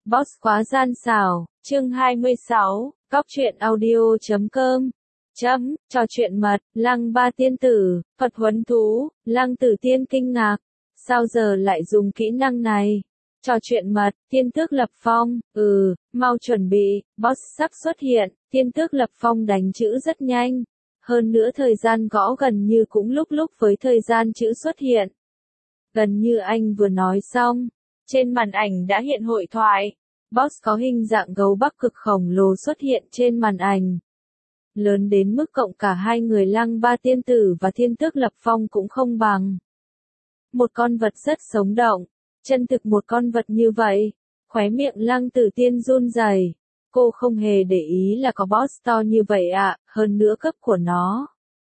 Boss quá gian xảo, chương 26, cóc truyện audio.com. Trò chuyện mật, Lăng Ba tiên tử, Phật huấn thú, Lăng Tử Tiên kinh ngạc. Sao giờ lại dùng kỹ năng này? Trò chuyện mật, Tiên Tước Lập Phong, mau chuẩn bị, boss sắp xuất hiện, Tiên Tước Lập Phong đánh chữ rất nhanh. Hơn nữa thời gian gõ gần như cũng lúc với thời gian chữ xuất hiện. Gần như anh vừa nói xong, trên màn ảnh đã hiện hội thoại. Boss có hình dạng gấu Bắc Cực khổng lồ xuất hiện trên màn ảnh. Lớn đến mức cộng cả hai người Lăng Ba tiên tử và Thiên Tước Lập Phong cũng không bằng. Một con vật rất sống động, chân thực một con vật như vậy, khóe miệng Lăng Tử Tiên run rẩy. Cô không hề để ý là có boss to như vậy ạ, hơn nữa cấp của nó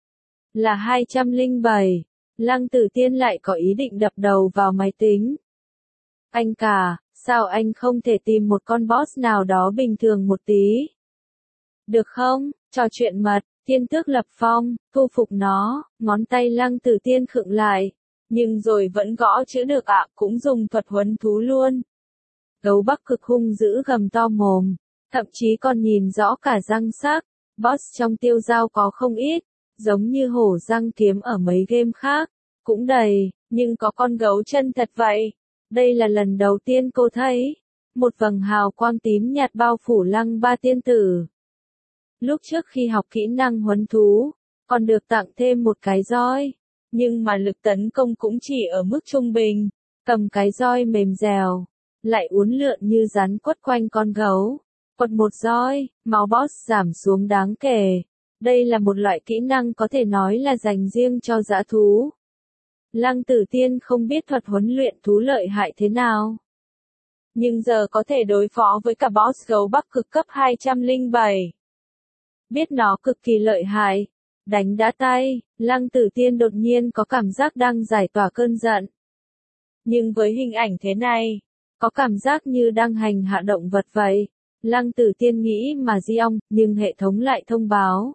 là 207. Lăng Tử Tiên lại có ý định đập đầu vào máy tính. Anh cả, sao anh không thể tìm một con boss nào đó bình thường một tí? Được không? Trò chuyện mật, Thiên Tước Lập Phong, thu phục nó, ngón tay Lăng Tử Tiên khựng lại. Nhưng rồi vẫn gõ chữ được ạ, cũng dùng thuật huấn thú luôn. Gấu Bắc Cực hung dữ gầm to mồm, thậm chí còn nhìn rõ cả răng sắc. Boss trong tiêu giao có không ít, giống như hổ răng kiếm ở mấy game khác, cũng đầy, nhưng có con gấu chân thật vậy. Đây là lần đầu tiên cô thấy. Một vầng hào quang tím nhạt bao phủ Lăng Ba tiên tử. Lúc trước khi học kỹ năng huấn thú, còn được tặng thêm một cái roi. Nhưng mà lực tấn công cũng chỉ ở mức trung bình. Cầm cái roi mềm dẻo, lại uốn lượn như rắn quất quanh con gấu. Quật một roi, máu boss giảm xuống đáng kể. Đây là một loại kỹ năng có thể nói là dành riêng cho dã thú. Lăng Tử Tiên không biết thuật huấn luyện thú lợi hại thế nào. Nhưng giờ có thể đối phó với cả boss gấu Bắc Cực cấp 207. Biết nó cực kỳ lợi hại. Đánh đã tay, Lăng Tử Tiên đột nhiên có cảm giác đang giải tỏa cơn giận. Nhưng với hình ảnh thế này, có cảm giác như đang hành hạ động vật vậy. Lăng Tử Tiên nghĩ mà di ong, nhưng hệ thống lại thông báo.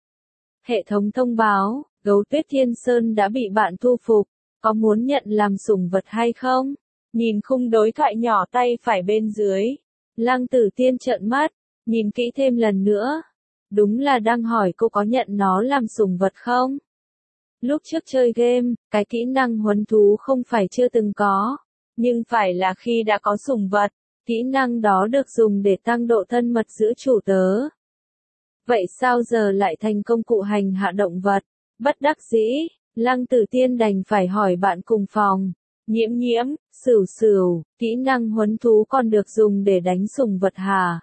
Hệ thống thông báo, gấu Tuyết Thiên Sơn đã bị bạn thu phục, có muốn nhận làm sủng vật hay không? Nhìn khung đối thoại nhỏ tay phải bên dưới. Lăng Tử Tiên trợn mắt, nhìn kỹ thêm lần nữa. Đúng là đang hỏi cô có nhận nó làm sủng vật không? Lúc trước chơi game, cái kỹ năng huấn thú không phải chưa từng có, nhưng phải là khi đã có sủng vật. Kỹ năng đó được dùng để tăng độ thân mật giữa chủ tớ. Vậy sao giờ lại thành công cụ hành hạ động vật? Bất đắc dĩ, Lăng Tử Tiên đành phải hỏi bạn cùng phòng. Nhiễm, Sửu, kỹ năng huấn thú còn được dùng để đánh sủng vật hả?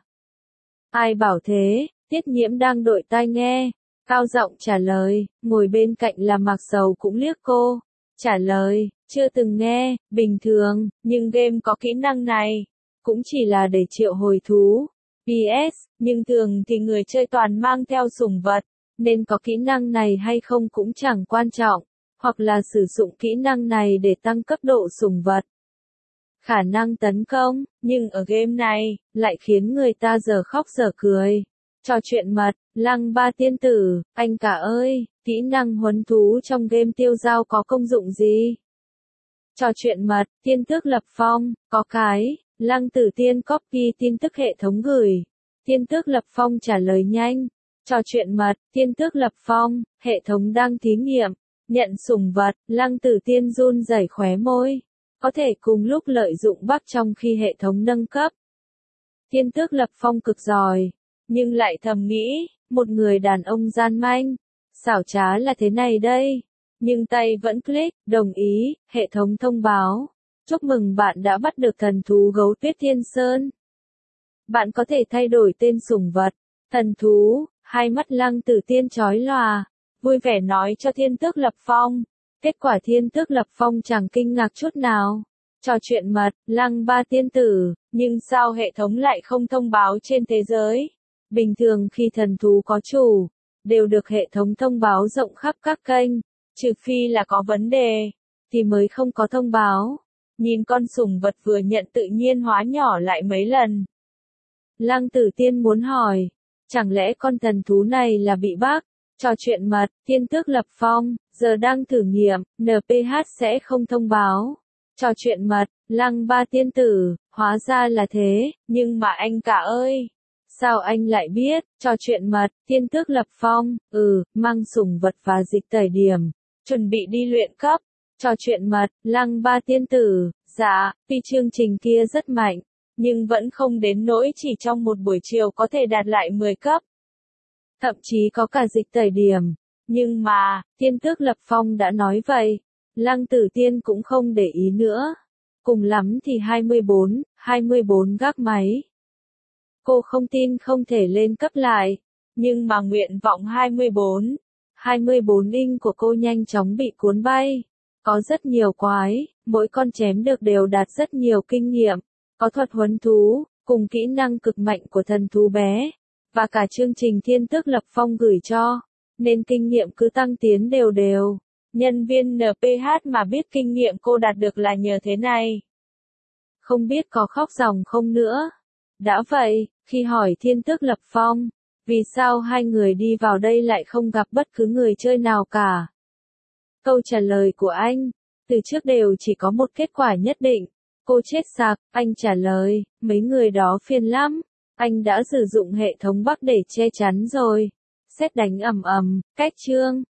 Ai bảo thế? Tiết Nhiễm đang đội tai nghe, cao giọng trả lời, ngồi bên cạnh là Mạc Sầu cũng liếc cô. Trả lời, chưa từng nghe, bình thường, nhưng game có kỹ năng này, cũng chỉ là để triệu hồi thú. PS, nhưng thường thì người chơi toàn mang theo sủng vật, nên có kỹ năng này hay không cũng chẳng quan trọng, hoặc là sử dụng kỹ năng này để tăng cấp độ sủng vật. Khả năng tấn công, nhưng ở game này, lại khiến người ta dở khóc dở cười. Trò chuyện mật, Lăng Ba tiên tử, anh cả ơi, kỹ năng huấn thú trong game tiêu giao có công dụng gì? Trò chuyện mật, Thiên Tước Lập Phong, có cái, Lăng Tử Tiên copy tin tức hệ thống gửi. Thiên Tước Lập Phong trả lời nhanh. Trò chuyện mật, Thiên Tước Lập Phong, hệ thống đang thí nghiệm, nhận sủng vật, Lăng Tử Tiên run rẩy khóe môi. Có thể cùng lúc lợi dụng bug trong khi hệ thống nâng cấp. Thiên Tước Lập Phong cực giỏi. Nhưng lại thầm nghĩ, một người đàn ông gian manh, xảo trá là thế này đây. Nhưng tay vẫn click, đồng ý, hệ thống thông báo. Chúc mừng bạn đã bắt được thần thú gấu Tuyết Thiên Sơn. Bạn có thể thay đổi tên sủng vật, thần thú, hai mắt Lăng Tử Tiên chói lòa, vui vẻ nói cho Thiên Tước Lập Phong. Kết quả Thiên Tước Lập Phong chẳng kinh ngạc chút nào. Trò chuyện mật, Lăng Ba tiên tử, nhưng sao hệ thống lại không thông báo trên thế giới? Bình thường khi thần thú có chủ, đều được hệ thống thông báo rộng khắp các kênh, trừ phi là có vấn đề, thì mới không có thông báo. Nhìn con sủng vật vừa nhận tự nhiên hóa nhỏ lại mấy lần. Lăng Tử Tiên muốn hỏi, chẳng lẽ con thần thú này là bị bug? Trò chuyện mật, Thiên Tước Lập Phong, giờ đang thử nghiệm, NPH sẽ không thông báo. trò chuyện mật, Lăng Ba tiên tử, hóa ra là thế, nhưng mà anh cả ơi. Sao anh lại biết, trò chuyện mật, Thiên Tước Lập Phong, mang sủng vật và dịch tẩy điểm, chuẩn bị đi luyện cấp. Trò chuyện mật, Lăng Ba tiên tử, dạ, tuy chương trình kia rất mạnh, nhưng vẫn không đến nỗi chỉ trong một buổi chiều có thể đạt lại 10 cấp. Thậm chí có cả dịch tẩy điểm. Nhưng mà, Thiên Tước Lập Phong đã nói vậy. Lăng Tử Tiên cũng không để ý nữa. Cùng lắm thì 24 gác máy. Cô không tin không thể lên cấp lại. Nhưng mà nguyện vọng 24 inch của cô nhanh chóng bị cuốn bay. Có rất nhiều quái, mỗi con chém được đều đạt rất nhiều kinh nghiệm. Có thuật huấn thú, cùng kỹ năng cực mạnh của thần thú bé. Và cả chương trình Thiên Tước Lập Phong gửi cho. Nên kinh nghiệm cứ tăng tiến đều đều. Nhân viên NPH mà biết kinh nghiệm cô đạt được là nhờ thế này. Không biết có khóc ròng không nữa. Đã vậy, khi hỏi Thiên Tước Lập Phong, vì sao hai người đi vào đây lại không gặp bất cứ người chơi nào cả? Câu trả lời của anh, từ trước đều chỉ có một kết quả nhất định. Cô chết sặc, anh trả lời, mấy người đó phiền lắm. Anh đã sử dụng hệ thống Bắc để che chắn rồi. Sét đánh ầm ầm, cách chương.